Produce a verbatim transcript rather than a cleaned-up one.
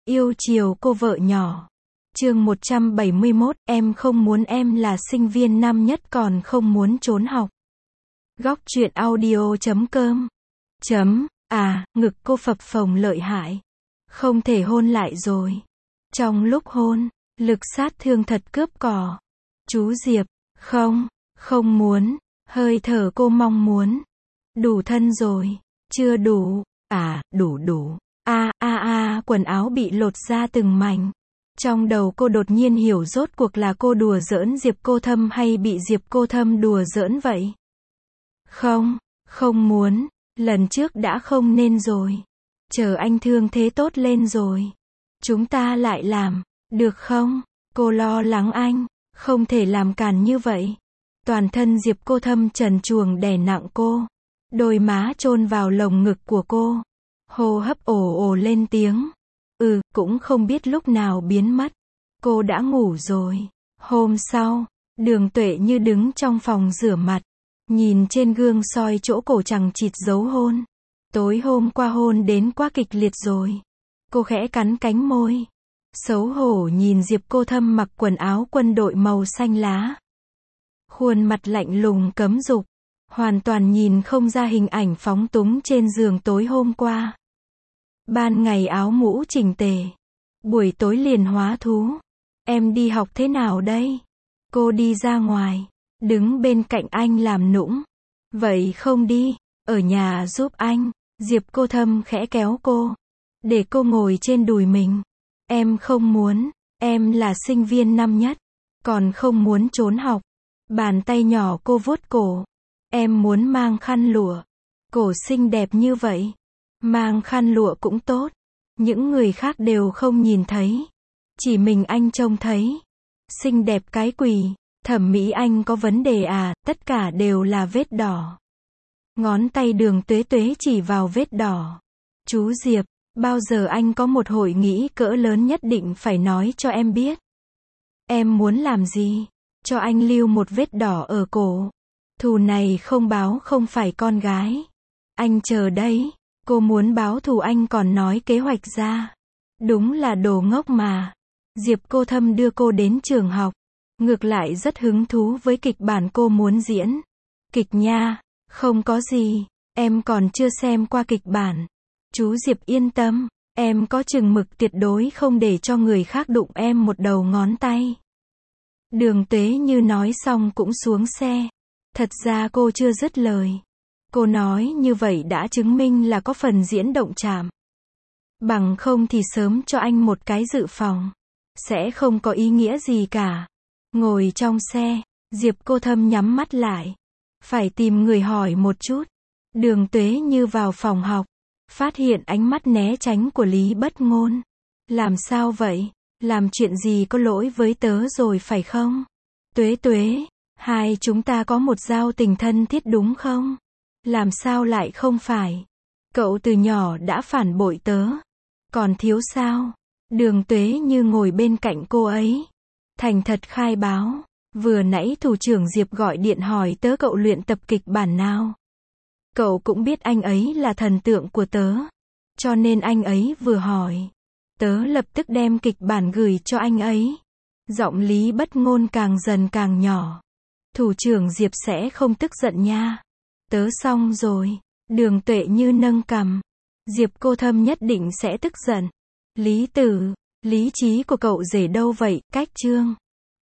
Yêu chiều cô vợ nhỏ. Chương một trăm bảy mươi mốt, em không muốn em là sinh viên năm nhất còn không muốn trốn học. Góc truyện audio chấm com. Chấm, à, ngực cô phập phồng lợi hại. Không thể hôn lại rồi. Trong lúc hôn, lực sát thương thật cướp cò. Chú Diệp, không, không muốn, hơi thở cô mong muốn. Đủ thân rồi, chưa đủ, à, đủ đủ. A a a, quần áo bị lột ra từng mảnh. Trong đầu cô đột nhiên hiểu rốt cuộc là cô đùa giỡn Diệp Cô Thâm hay bị Diệp Cô Thâm đùa giỡn vậy. Không, không muốn, lần trước đã không nên rồi. Chờ anh thương thế tốt lên rồi. Chúng ta lại làm, được không? Cô lo lắng anh, không thể làm càn như vậy. Toàn thân Diệp Cô Thâm trần truồng đè nặng cô. Đôi má chôn vào lồng ngực của cô. Hô hấp ồ ồ lên tiếng. Ừ, cũng không biết lúc nào biến mất. Cô đã ngủ rồi. Hôm sau, Đường Tuệ Như đứng trong phòng rửa mặt. Nhìn trên gương soi chỗ cổ chằng chịt dấu hôn. Tối hôm qua hôn đến quá kịch liệt rồi. Cô khẽ cắn cánh môi. Xấu hổ nhìn Diệp Cô Thâm mặc quần áo quân đội màu xanh lá. Khuôn mặt lạnh lùng cấm dục. Hoàn toàn nhìn không ra hình ảnh phóng túng trên giường tối hôm qua. Ban ngày áo mũ chỉnh tề. Buổi tối liền hóa thú. Em đi học thế nào đây? Cô đi ra ngoài. Đứng bên cạnh anh làm nũng. Vậy không đi. Ở nhà giúp anh. Diệp Cô Thâm khẽ kéo cô. Để cô ngồi trên đùi mình. Em không muốn. Em là sinh viên năm nhất. Còn không muốn trốn học. Bàn tay nhỏ cô vuốt cổ. Em muốn mang khăn lụa. Cổ xinh đẹp như vậy. Mang khăn lụa cũng tốt. Những người khác đều không nhìn thấy. Chỉ mình anh trông thấy. Xinh đẹp cái quỷ. Thẩm mỹ anh có vấn đề à, tất cả đều là vết đỏ. Ngón tay Đường Tuế Tuế chỉ vào vết đỏ. Chú Diệp, bao giờ anh có một hội nghị cỡ lớn nhất định phải nói cho em biết. Em muốn làm gì? Cho anh lưu một vết đỏ ở cổ. Thù này không báo không phải con gái. Anh chờ đấy. Cô muốn báo thù anh còn nói kế hoạch ra. Đúng là đồ ngốc mà. Diệp Cô Thâm đưa cô đến trường học. Ngược lại rất hứng thú với kịch bản cô muốn diễn. Kịch nha, không có gì. Em còn chưa xem qua kịch bản. Chú Diệp yên tâm. Em có chừng mực tuyệt đối không để cho người khác đụng em một đầu ngón tay. Đường Tuế Như nói xong cũng xuống xe. Thật ra cô chưa dứt lời. Cô nói như vậy đã chứng minh là có phần diễn động chạm. Bằng không thì sớm cho anh một cái dự phòng. Sẽ không có ý nghĩa gì cả. Ngồi trong xe, Diệp Cô Thâm nhắm mắt lại. Phải tìm người hỏi một chút. Đường Tuế Như vào phòng học. Phát hiện ánh mắt né tránh của Lý Bất Ngôn. Làm sao vậy? Làm chuyện gì có lỗi với tớ rồi phải không? Tuế Tuế, hai chúng ta có một giao tình thân thiết đúng không? Làm sao lại không phải? Cậu từ nhỏ đã phản bội tớ. Còn thiếu sao? Đường Tuế Như ngồi bên cạnh cô ấy. Thành thật khai báo. Vừa nãy thủ trưởng Diệp gọi điện hỏi tớ cậu luyện tập kịch bản nào. Cậu cũng biết anh ấy là thần tượng của tớ. Cho nên anh ấy vừa hỏi. Tớ lập tức đem kịch bản gửi cho anh ấy. Giọng Lý Bất Ngôn càng dần càng nhỏ. Thủ trưởng Diệp sẽ không tức giận nha. Tớ xong rồi. Đường Tuệ Như nâng cằm. Diệp Cô Thâm nhất định sẽ tức giận. Lý Tử, lý trí của cậu rể đâu vậy, cách chương.